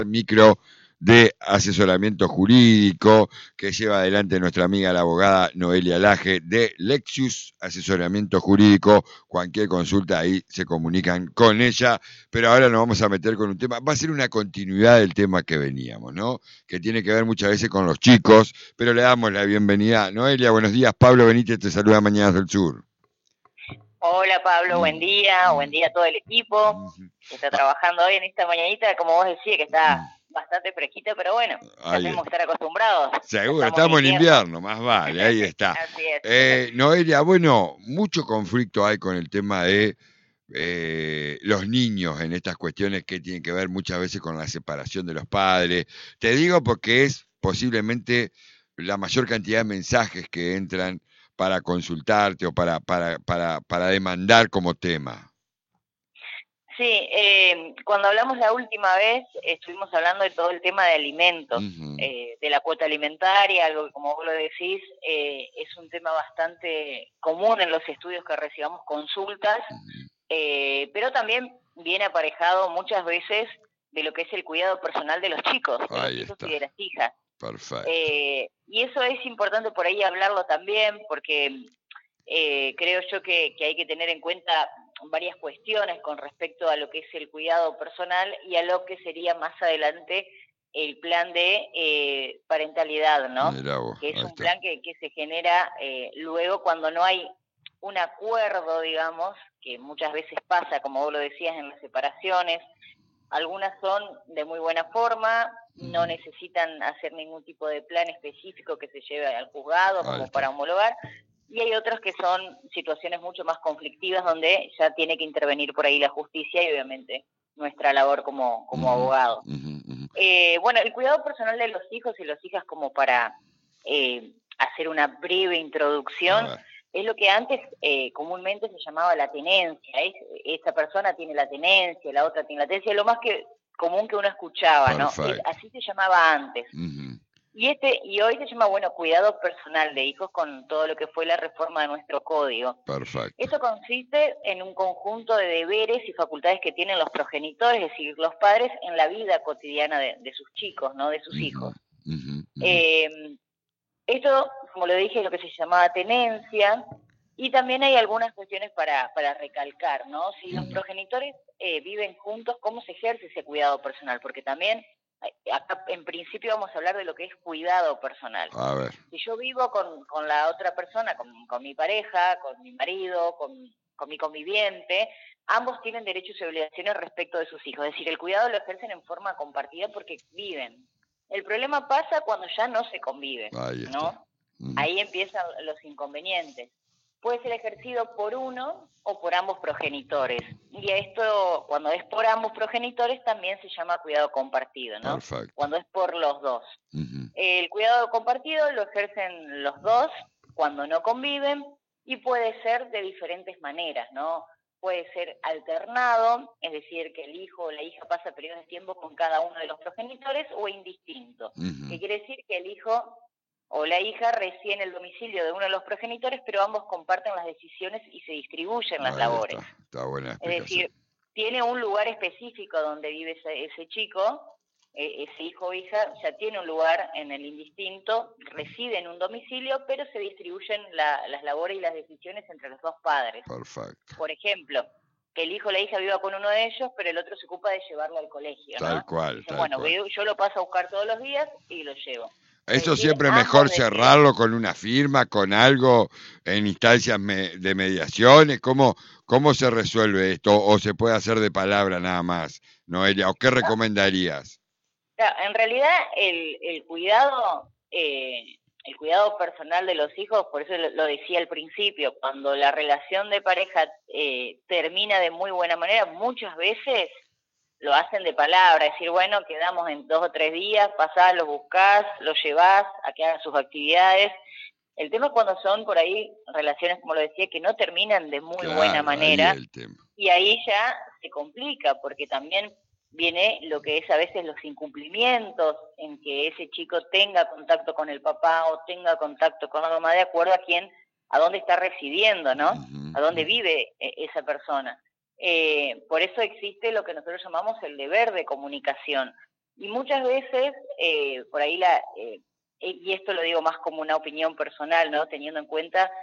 micro de asesoramiento jurídico que lleva adelante nuestra amiga la abogada Noelia Laje de Lexius Asesoramiento Jurídico. Cualquier consulta ahí se comunican con ella, pero ahora nos vamos a meter con un tema, va a ser una continuidad del tema que veníamos, ¿no? Que tiene que ver muchas veces con los chicos, pero le damos la bienvenida. Noelia, buenos días. Pablo Benítez te saluda Mañanas del Sur. Hola Pablo, buen día a todo el equipo que está trabajando hoy en esta mañanita, como vos decías, que está bastante fresquita, pero bueno, ya tenemos que estar acostumbrados. Seguro, estamos en invierno, más vale, ahí está. Así es. Noelia, bueno, mucho conflicto hay con el tema de los niños en estas cuestiones que tienen que ver muchas veces con la separación de los padres. Te digo porque es posiblemente la mayor cantidad de mensajes que entran para consultarte o para demandar como tema. Sí, cuando hablamos la última vez estuvimos hablando de todo el tema de alimentos, de la cuota alimentaria, algo que como vos lo decís, es un tema bastante común en los estudios que recibamos consultas, pero también viene aparejado muchas veces de lo que es el cuidado personal de los chicos, de los hijos y de las hijas. Perfecto. Y eso es importante por ahí hablarlo también, porque creo yo que hay que tener en cuenta varias cuestiones con respecto a lo que es el cuidado personal y a lo que sería más adelante el plan de parentalidad, ¿no? Vos, que es un plan que se genera luego cuando no hay un acuerdo, digamos, que muchas veces pasa, como vos lo decías, en las separaciones. Algunas son de muy buena forma, no necesitan hacer ningún tipo de plan específico que se lleve al juzgado como para homologar, y hay otras que son situaciones mucho más conflictivas donde ya tiene que intervenir por ahí la justicia y obviamente nuestra labor como abogado. Bueno, el cuidado personal de los hijos y las hijas, como para hacer una breve introducción, es lo que antes comúnmente se llamaba la tenencia. Esta persona tiene la tenencia, la otra tiene la tenencia, lo más que común que uno escuchaba, ¿no? Así se llamaba antes. Y hoy se llama, bueno, cuidado personal de hijos con todo lo que fue la reforma de nuestro código. Perfecto. Esto consiste en un conjunto de deberes y facultades que tienen los progenitores, es decir, los padres, en la vida cotidiana de sus chicos, ¿no? De sus hijos. Esto, como lo dije, es lo que se llamaba tenencia, y también hay algunas cuestiones para recalcar, ¿no? Si los progenitores viven juntos, ¿cómo se ejerce ese cuidado personal? Porque también, acá en principio vamos a hablar de lo que es cuidado personal. A ver. Si yo vivo con la otra persona, con mi pareja, con mi marido, con mi conviviente, ambos tienen derechos y obligaciones respecto de sus hijos. Es decir, el cuidado lo ejercen en forma compartida porque viven. El problema pasa cuando ya no se convive, ¿no? Ahí empiezan los inconvenientes. Puede ser ejercido por uno o por ambos progenitores. Y esto, cuando es por ambos progenitores, también se llama cuidado compartido, ¿no? Perfecto. Cuando es por los dos. El cuidado compartido lo ejercen los dos cuando no conviven y puede ser de diferentes maneras, ¿no? Puede ser alternado, es decir, que el hijo o la hija pasa periodos de tiempo con cada uno de los progenitores, o indistinto, que quiere decir que el hijo o la hija reside en el domicilio de uno de los progenitores, pero ambos comparten las decisiones y se distribuyen las labores. Está buena explicación. Es decir, tiene un lugar específico donde vive ese chico, ese hijo o hija ya tiene un lugar en el indistinto, reside en un domicilio, pero se distribuyen las labores y las decisiones entre los dos padres. Perfecto. Por ejemplo, que el hijo o la hija viva con uno de ellos, pero el otro se ocupa de llevarlo al colegio, ¿no? Tal cual. Dicen, bueno, yo lo paso a buscar todos los días y lo llevo. Eso siempre es mejor cerrarlo con una firma, con algo, en instancias de mediaciones. ¿Cómo se resuelve esto? ¿O se puede hacer de palabra nada más, Noelia? ¿O qué recomendarías? En realidad, el cuidado personal de los hijos, por eso lo decía al principio, cuando la relación de pareja termina de muy buena manera, muchas veces lo hacen de palabra, decir, bueno, quedamos en 2 o 3 días, pasás, los buscás, los llevás a que hagan sus actividades. El tema es cuando son por ahí relaciones, como lo decía, que no terminan de muy buena manera, y ahí ya se complica, porque también viene lo que es a veces los incumplimientos, en que ese chico tenga contacto con el papá o tenga contacto con la mamá, de acuerdo a dónde está residiendo, ¿no? A dónde vive esa persona. Por eso existe lo que nosotros llamamos el deber de comunicación. Y muchas veces, por ahí y esto lo digo más como una opinión personal, ¿no? Teniendo en cuenta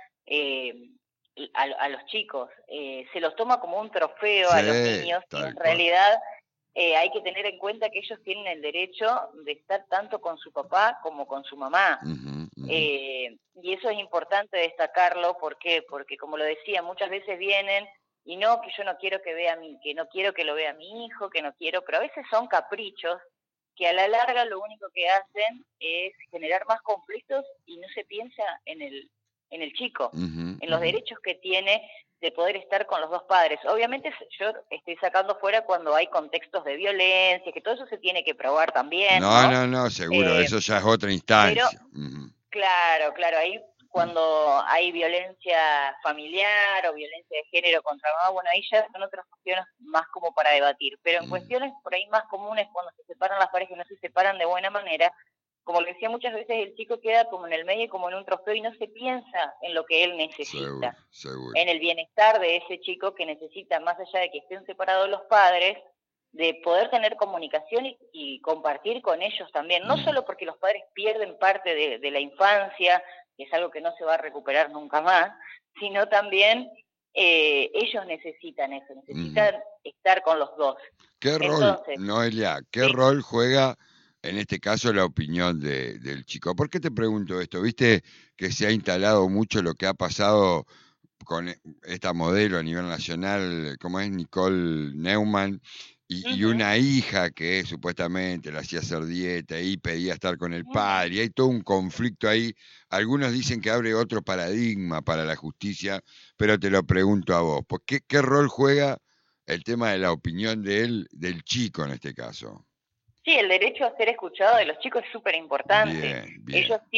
a los chicos, se los toma como un trofeo a los Sí, niños y tal en cual. realidad hay que tener en cuenta que ellos tienen el derecho de estar tanto con su papá como con su mamá. Ujú, ujú. Y eso es importante destacarlo, ¿por qué? Porque como lo decía, muchas veces vienen y no, que yo no quiero que vea que no quiero que lo vea mi hijo, que no quiero, pero a veces son caprichos que a la larga lo único que hacen es generar más conflictos y no se piensa en el chico, Ujú, en los ujú. derechos que tiene de poder estar con los dos padres. Obviamente yo estoy sacando fuera cuando hay contextos de violencia, que todo eso se tiene que probar también, No, ¿no? no, no, seguro, Eh, eso ya es otra pero instancia. Ujú. claro, claro, ahí cuando hay violencia familiar o violencia de género contra mamá, bueno, ahí ya son otras cuestiones más como para debatir. Pero en Mm, cuestiones por ahí más comunes, cuando se separan las parejas y no se separan de buena manera, como le decía muchas veces, el chico queda como en el medio, como en un trofeo y no se piensa en lo que él seguro, necesita, seguro. en el bienestar de ese chico que necesita, más allá de que estén separados los padres, de poder tener comunicación y compartir con ellos también, no Mm, solo porque los padres pierden parte de la infancia, que es algo que no se va a recuperar nunca más, sino también ellos necesitan eso, ujú. necesitan estar con los dos. ¿Qué rol, Entonces, Noelia, qué sí, rol juega en este caso la opinión del chico? ¿Por qué te pregunto esto? Viste que se ha instalado mucho lo que ha pasado con esta modelo a nivel nacional, como es Nicole Neumann, y uh-huh, una hija que supuestamente le hacía hacer dieta y pedía estar con el uh-huh. padre, y hay todo un conflicto ahí. Algunos dicen que abre otro paradigma para la justicia, pero te lo pregunto a vos, ¿qué rol juega el tema de la opinión de él, del chico en este caso? Sí, el derecho a ser escuchado de los chicos es súper importante. Bien, bien. Ellos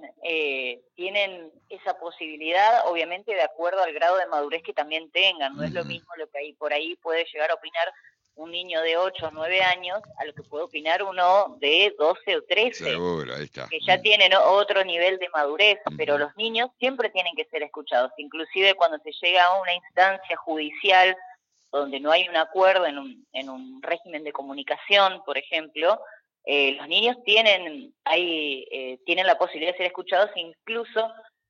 tienen esa posibilidad, obviamente, de acuerdo al grado de madurez que también tengan. No es lo Ujú. mismo lo que ahí por ahí puede llegar a opinar un niño de 8 o 9 años a lo que puede opinar uno de 12 o 13, Seguro, ahí está. que ya tienen otro nivel de madurez, pero Ujú. los niños siempre tienen que ser escuchados, inclusive cuando se llega a una instancia judicial donde no hay un acuerdo en un régimen de comunicación, por ejemplo, los niños tienen la posibilidad de ser escuchados, incluso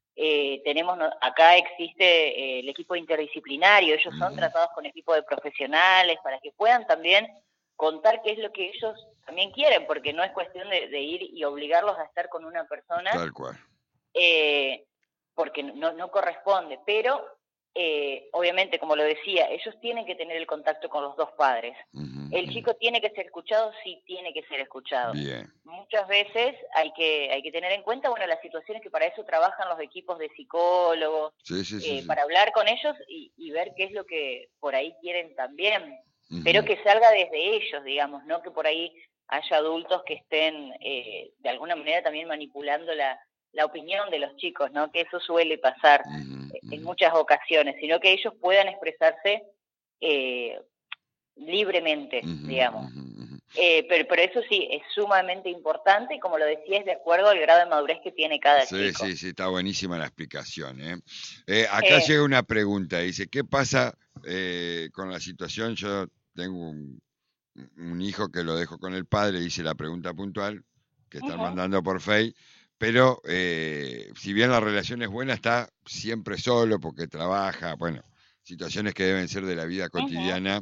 acá existe el equipo interdisciplinario, ellos son Ujú. tratados con equipos de profesionales para que puedan también contar qué es lo que ellos también quieren, porque no es cuestión de ir y obligarlos a estar con una persona, Tal cual. eh, porque no corresponde, pero obviamente, como lo decía, ellos tienen que tener el contacto con los dos padres. Ujú, El ujú. chico tiene que ser escuchado, sí tiene que ser escuchado. Bien. Muchas veces hay que tener en cuenta, bueno, las situaciones que para eso trabajan los equipos de psicólogos, Sí, sí, sí, sí. para hablar con ellos y ver qué es lo que por ahí quieren también, pero Ujú. que salga desde ellos, digamos, no que por ahí haya adultos que estén de alguna manera también manipulando la opinión de los chicos, ¿no? Que eso suele pasar Ujú, en ujú. muchas ocasiones, sino que ellos puedan expresarse eh, libremente, Ujú, digamos. ujú, ujú. Pero eso sí, es sumamente importante y como lo decía, es de acuerdo al grado de madurez que tiene cada Sí, chico. sí, sí, está buenísima la explicación, ¿eh? Acá Eh, llega una pregunta, dice, ¿qué pasa con la situación? Yo tengo un hijo que lo dejo con el padre, dice la pregunta puntual, que están uh-huh, mandando por Face, pero si bien la relación es buena, está siempre solo porque trabaja, bueno, situaciones que deben ser de la vida uh-huh. cotidiana.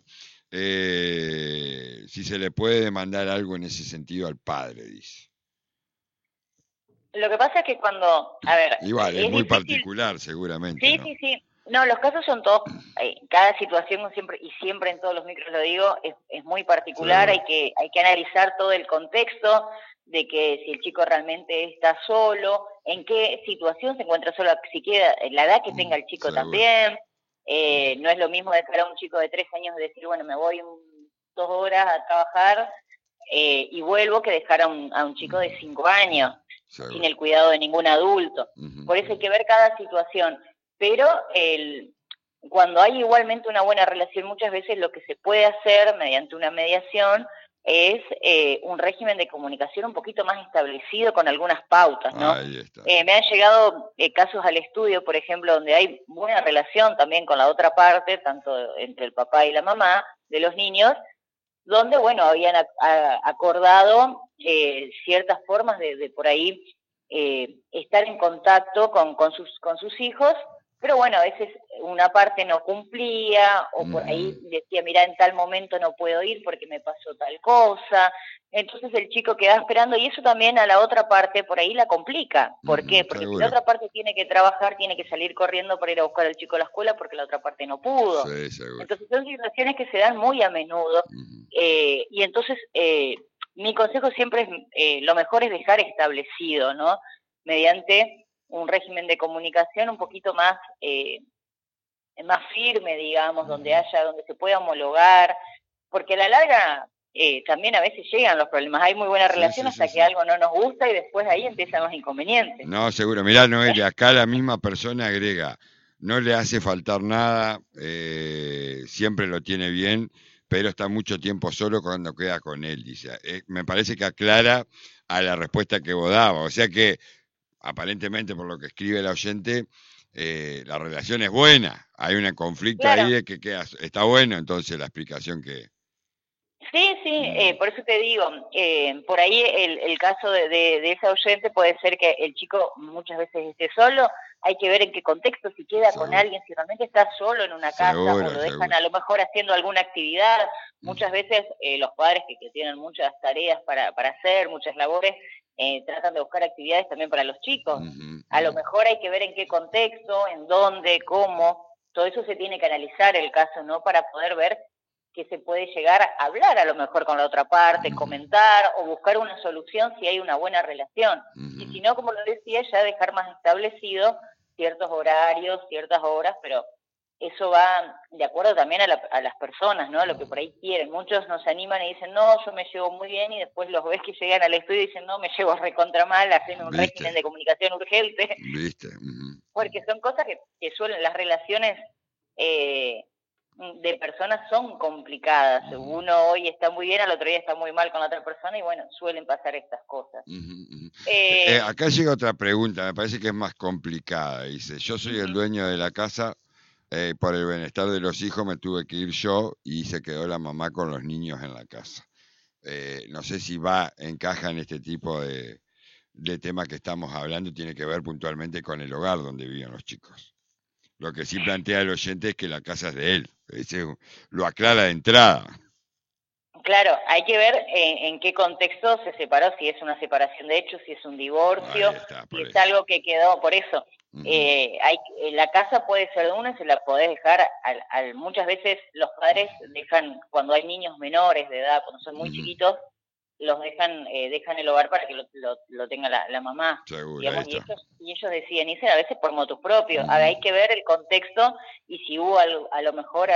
Si se le puede demandar algo en ese sentido al padre, dice. Lo que pasa es que cuando, a ver, Igual, es es muy difícil. particular seguramente, Sí, ¿no? sí, sí. No, los casos son todos, cada situación siempre, y siempre en todos los micros lo digo, es muy particular, Seguro. hay que analizar todo el contexto de que si el chico realmente está solo, en qué situación se encuentra solo, si queda, la edad que tenga el chico Seguro. también, no es lo mismo dejar a un chico de 3 años de decir, bueno, me voy 2 horas a trabajar y vuelvo, que dejar a un chico de 5 años, sin Seguro. el cuidado de ningún adulto. Ujú, Por eso hay ujú. que ver cada situación, pero cuando hay igualmente una buena relación, muchas veces lo que se puede hacer mediante una mediación es un régimen de comunicación un poquito más establecido con algunas pautas, ¿no? Ahí está. Me han llegado casos al estudio, por ejemplo, donde hay buena relación también con la otra parte, tanto entre el papá y la mamá de los niños, donde, bueno, habían acordado ciertas formas de por ahí estar en contacto con sus hijos, pero bueno, a veces una parte no cumplía, o por ahí decía, mira, en tal momento no puedo ir porque me pasó tal cosa, entonces el chico queda esperando, y eso también a la otra parte por ahí la complica. ¿Por qué? Porque si la otra parte tiene que trabajar, tiene que salir corriendo para ir a buscar al chico a la escuela porque la otra parte no pudo. Sí, seguro. Entonces son situaciones que se dan muy a menudo, y entonces mi consejo siempre es, lo mejor es dejar establecido, ¿no? Mediante un régimen de comunicación un poquito más firme, digamos, donde se pueda homologar, porque a la larga también a veces llegan los problemas. Hay muy buena relación hasta que algo no nos gusta y después ahí empiezan los inconvenientes. No, seguro. Mirá, Noelia, acá la misma persona agrega, no le hace faltar nada, siempre lo tiene bien, pero está mucho tiempo solo cuando queda con él, dice. Me parece que aclara a la respuesta que vos dabas. O sea que, aparentemente, por lo que escribe el oyente, la relación es buena. Hay un conflicto ahí de que está bueno, entonces la explicación que... Sí, por eso te digo, por ahí el caso de esa oyente puede ser que el chico muchas veces esté solo, hay que ver en qué contexto, si queda con alguien, si realmente está solo en una casa o lo dejan a lo mejor haciendo alguna actividad. Muchas veces los padres que tienen muchas tareas para hacer, muchas labores, tratan de buscar actividades también para los chicos. A lo mejor hay que ver en qué contexto, en dónde, cómo, todo eso se tiene que analizar el caso, ¿no? Para poder ver que se puede llegar a hablar a lo mejor con la otra parte, comentar o buscar una solución si hay una buena relación. Y si no, como lo decía, ya dejar más establecido ciertos horarios, ciertas horas, pero eso va de acuerdo también a las personas, ¿no? A lo que por ahí quieren. Muchos nos animan y dicen, no, yo me llevo muy bien, y después los ves que llegan al estudio y dicen, no, me llevo recontra mal, hacen un régimen de comunicación urgente. Porque son cosas que suelen, las relaciones de personas son complicadas. Uno hoy está muy bien, al otro día está muy mal con la otra persona, y bueno, suelen pasar estas cosas. Acá llega otra pregunta, me parece que es más complicada. Dice, yo soy el dueño de la casa, por el bienestar de los hijos me tuve que ir yo y se quedó la mamá con los niños en la casa. No sé si encaja en este tipo de tema que estamos hablando, tiene que ver puntualmente con el hogar donde viven los chicos. Lo que sí plantea el oyente es que la casa es de él. Ese lo aclara de entrada. Claro, hay que ver en qué contexto se separó, si es una separación de hecho, si es un divorcio, si es algo que quedó, por eso. La casa puede ser de uno y se la podés dejar, muchas veces los padres dejan, cuando hay niños menores de edad, cuando son muy chiquitos, los dejan el hogar para que lo tenga la mamá. Seguro, digamos, y ellos deciden irse a veces por motus propios. Hay que ver el contexto y si hubo a lo mejor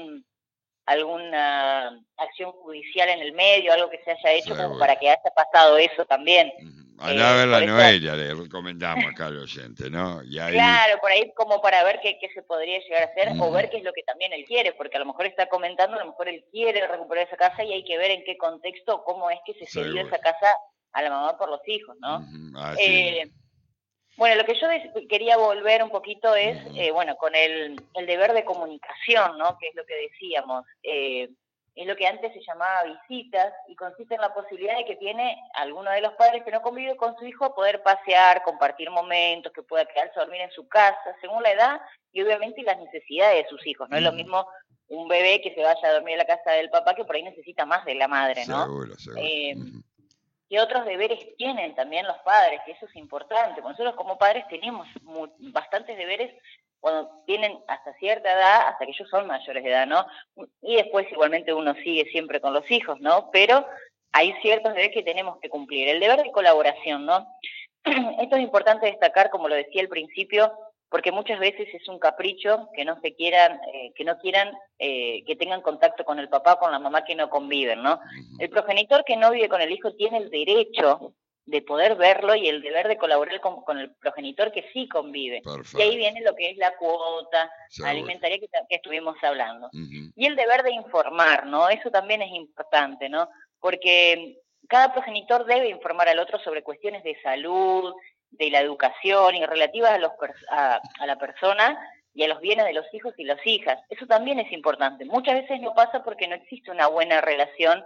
alguna acción judicial en el medio, algo que se haya hecho como para que haya pasado eso también. Andá a ver la Noelia, le recomendamos acá al oyente, ¿no? Y ahí... Claro, por ahí como para ver qué se podría llegar a hacer, o ver qué es lo que también él quiere, porque a lo mejor está comentando, a lo mejor él quiere recuperar esa casa y hay que ver en qué contexto, cómo es que se cedió esa casa a la mamá por los hijos, ¿no? Bueno, lo que yo quería volver un poquito es, bueno, con el deber de comunicación, ¿no? Que es lo que decíamos. Es lo que antes se llamaba visitas, y consiste en la posibilidad de que tiene alguno de los padres que no convive con su hijo poder pasear, compartir momentos, que pueda quedarse a dormir en su casa, según la edad y obviamente las necesidades de sus hijos. No es lo mismo un bebé que se vaya a dormir a la casa del papá, que por ahí necesita más de la madre, ¿no? Seguro. ¿Qué otros deberes tienen también los padres? Que eso es importante. Nosotros como padres tenemos bastantes deberes cuando tienen hasta cierta edad, hasta que ellos son mayores de edad, ¿no? Y después igualmente uno sigue siempre con los hijos, ¿no? Pero hay ciertos deberes que tenemos que cumplir. El deber de colaboración, ¿no? Esto es importante destacar, como lo decía al principio, porque muchas veces es un capricho que no quieran que tengan contacto con el papá o con la mamá que no conviven, ¿no? El progenitor que no vive con el hijo tiene el derecho de poder verlo y el deber de colaborar con el progenitor que sí convive. Perfecto. Y ahí viene lo que es la cuota alimentaria que estuvimos hablando. Y el deber de informar, ¿no? Eso también es importante, ¿no? Porque cada progenitor debe informar al otro sobre cuestiones de salud, de la educación y relativas a la persona, y a los bienes de los hijos y las hijas. Eso también es importante. Muchas veces no pasa porque no existe una buena relación,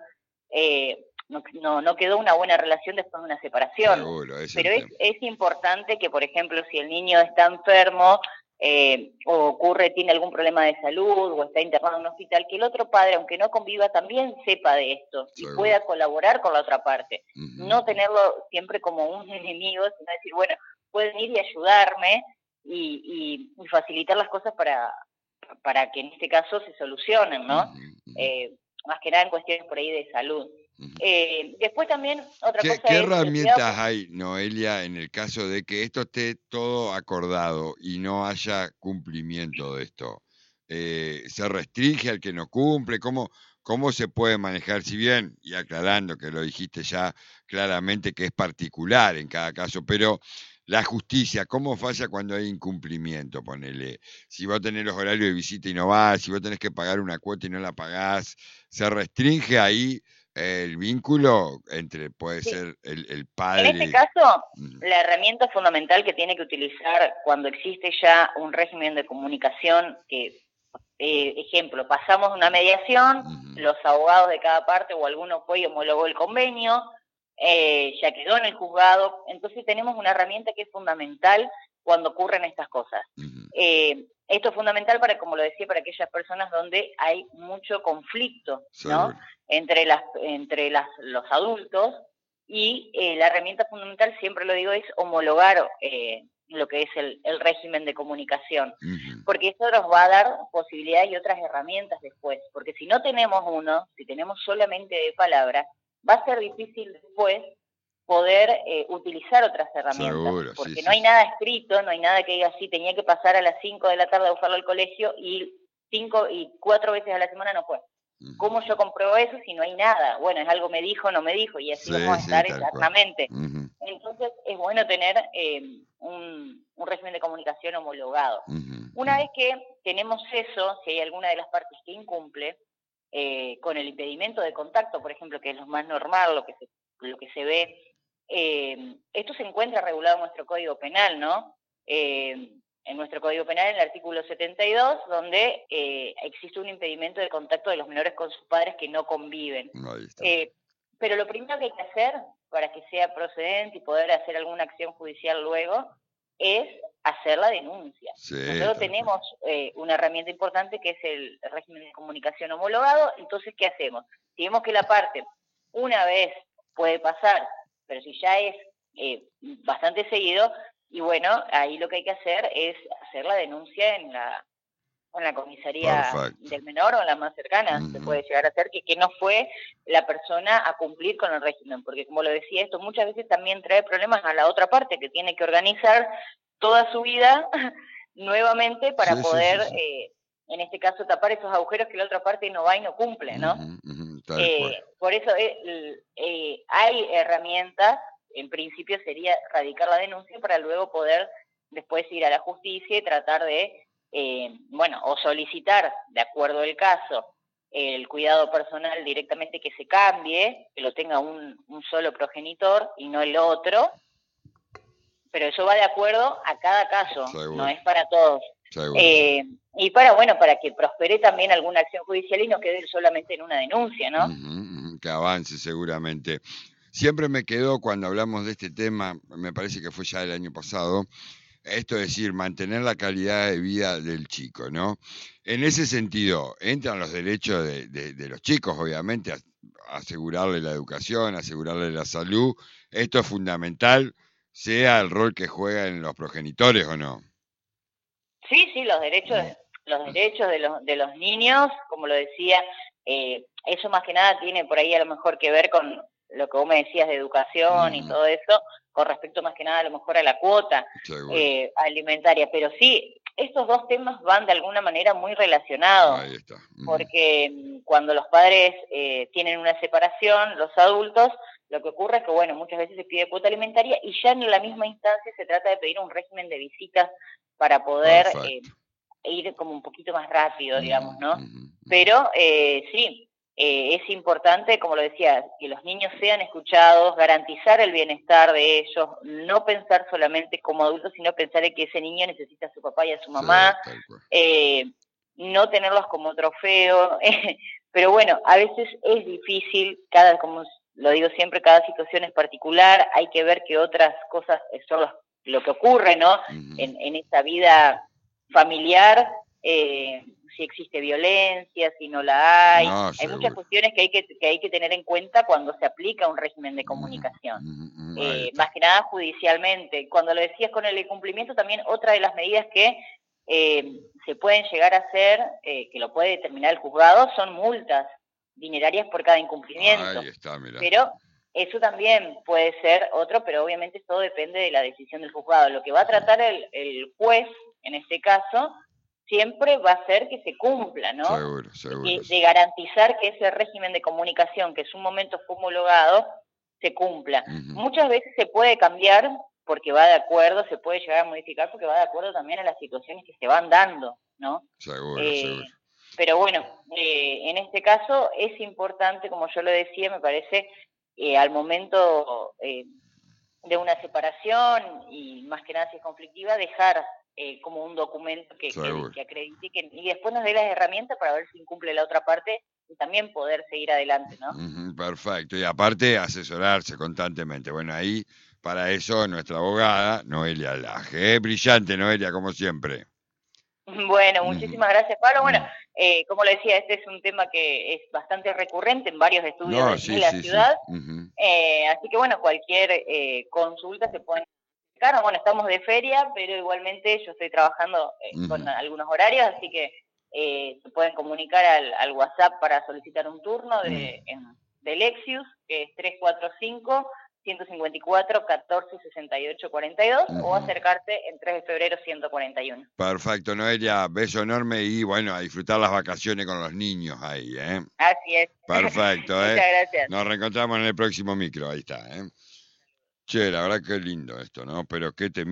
no quedó una buena relación después de una separación. Seguro, es Pero el tema. es importante que, por ejemplo, si el niño está enfermo, o tiene algún problema de salud o está internado en un hospital, que el otro padre, aunque no conviva, también sepa de esto y Seguro. pueda colaborar con la otra parte. No tenerlo siempre como un enemigo, sino decir, bueno, pueden ir y ayudarme y facilitar las cosas para que en este caso se solucionen, ¿no? Más que nada en cuestiones por ahí de salud. Después también otra cosa ¿Qué es herramientas hay, Noelia, en el caso de que esto esté todo acordado y no haya cumplimiento de esto? ¿Se restringe al que no cumple? ¿Cómo se puede manejar? Si bien, y aclarando que lo dijiste ya claramente que es particular en cada caso, pero la justicia, ¿cómo falla cuando hay incumplimiento? Ponele, si vos tenés los horarios de visita y no vas, si vos tenés que pagar una cuota y no la pagás, ¿se restringe ahí el vínculo entre, puede Sí. ser el En este padre? caso, la herramienta fundamental que tiene que utilizar cuando existe ya un régimen de comunicación que, ejemplo, pasamos una mediación, los abogados de cada parte o alguno fue y homologó el convenio, ya quedó en el juzgado, entonces tenemos una herramienta que es fundamental cuando ocurren estas cosas. Esto es fundamental para, como lo decía, para aquellas personas donde hay mucho conflicto, ¿no? Entre los adultos, y la herramienta fundamental, siempre lo digo, es homologar lo que es el régimen de comunicación, porque eso nos va a dar posibilidades y otras herramientas después, porque si no tenemos uno, si tenemos solamente de palabra, va a ser difícil después poder utilizar otras herramientas, Seguro, porque sí, no hay nada escrito, no hay nada que diga así, tenía que pasar a las 5 de la tarde a buscarlo al colegio y 5 y 4 veces a la semana no fue. ¿Cómo yo compruebo eso si no hay nada? Bueno, es algo me dijo, no me dijo, y así vamos a estar eternamente. Entonces es bueno tener un régimen de comunicación homologado. Una vez que tenemos eso, si hay alguna de las partes que incumple, con el impedimento de contacto, por ejemplo, que es lo más normal, lo que se ve, esto se encuentra regulado en nuestro Código Penal, ¿no? En nuestro Código Penal, en el artículo 72, donde existe un impedimento de contacto de los menores con sus padres que no conviven. Pero lo primero que hay que hacer para que sea procedente y poder hacer alguna acción judicial luego es hacer la denuncia. Nosotros tenemos una herramienta importante que es el régimen de comunicación homologado. Entonces, ¿qué hacemos? Si vemos que la parte una vez puede pasar, pero si ya es bastante seguido, y bueno, ahí lo que hay que hacer es hacer la denuncia en la comisaría del menor o en la más cercana. Se puede llegar a hacer que no fue la persona a cumplir con el régimen, porque como lo decía, esto muchas veces también trae problemas a la otra parte, que tiene que organizar toda su vida nuevamente para poder, en este caso, tapar esos agujeros que la otra parte no va y no cumple, ¿no? Por eso hay herramientas. En principio sería radicar la denuncia para luego poder después ir a la justicia y tratar de, o solicitar, de acuerdo al caso, el cuidado personal directamente, que se cambie, que lo tenga un solo progenitor y no el otro, pero eso va de acuerdo a cada caso, no es para todos. Y para que prospere también alguna acción judicial y no quede solamente en una denuncia, ¿no? Que avance seguramente. Siempre me quedó, cuando hablamos de este tema, me parece que fue ya el año pasado, esto es decir, mantener la calidad de vida del chico, ¿no? En ese sentido, entran los derechos de los chicos, obviamente, asegurarle la educación, asegurarle la salud. Esto es fundamental, sea el rol que juegan los progenitores o no. Sí, los derechos de los niños, como lo decía, eso más que nada tiene por ahí a lo mejor que ver con lo que vos me decías de educación y todo eso, con respecto más que nada a lo mejor a la cuota alimentaria. Pero sí, estos dos temas van de alguna manera muy relacionados. Ahí está. Porque cuando los padres tienen una separación, los adultos, lo que ocurre es que, muchas veces se pide cuota alimentaria y ya en la misma instancia se trata de pedir un régimen de visitas para poder ir como un poquito más rápido, digamos, ¿no? Pero sí, es importante, como lo decía, que los niños sean escuchados, garantizar el bienestar de ellos, no pensar solamente como adultos, sino pensar en que ese niño necesita a su papá y a su mamá, no tenerlos como trofeo, pero bueno, a veces es difícil, como lo digo siempre, cada situación es particular, hay que ver que otras cosas son lo que ocurre, ¿no? En esa vida familiar, si existe violencia, si no la hay. No, hay seguro. muchas cuestiones que hay que tener en cuenta cuando se aplica un régimen de comunicación. Más que nada judicialmente. Cuando lo decías con el cumplimiento, también otra de las medidas que se pueden llegar a hacer, que lo puede determinar el juzgado, son multas dinerarias por cada incumplimiento. Ahí está, mirá. Pero eso también puede ser otro, pero obviamente todo depende de la decisión del juzgado. Lo que va a tratar el juez, en este caso, siempre va a ser que se cumpla, ¿no? Seguro. De garantizar que ese régimen de comunicación, que en su momento fue homologado, se cumpla. Muchas veces se puede cambiar porque va de acuerdo, se puede llegar a modificar porque va de acuerdo también a las situaciones que se van dando, ¿no? Seguro. Pero bueno, en este caso es importante, como yo lo decía, me parece, al momento de una separación y más que nada si es conflictiva, dejar como un documento que acredite y después nos dé las herramientas para ver si incumple la otra parte y también poder seguir adelante, ¿no? Perfecto, y aparte asesorarse constantemente. Bueno, ahí para eso nuestra abogada Noelia Laje. Brillante, Noelia, como siempre. Bueno, muchísimas gracias, Pablo. Bueno, como le decía, este es un tema que es bastante recurrente en varios estudios de la ciudad. Así que bueno, cualquier consulta se puede acercar. Bueno, estamos de feria, pero igualmente yo estoy trabajando con algunos horarios, así que se pueden comunicar al WhatsApp para solicitar un turno de Lexius, que es 345-154-1468-42, o acercarte en 3 de febrero 141. Perfecto, Noelia, beso enorme y bueno, a disfrutar las vacaciones con los niños ahí, ¿eh? Así es. Perfecto, Muchas gracias. Nos reencontramos en el próximo micro, ahí está, ¿eh? Che, la verdad que lindo esto, ¿no? Pero qué te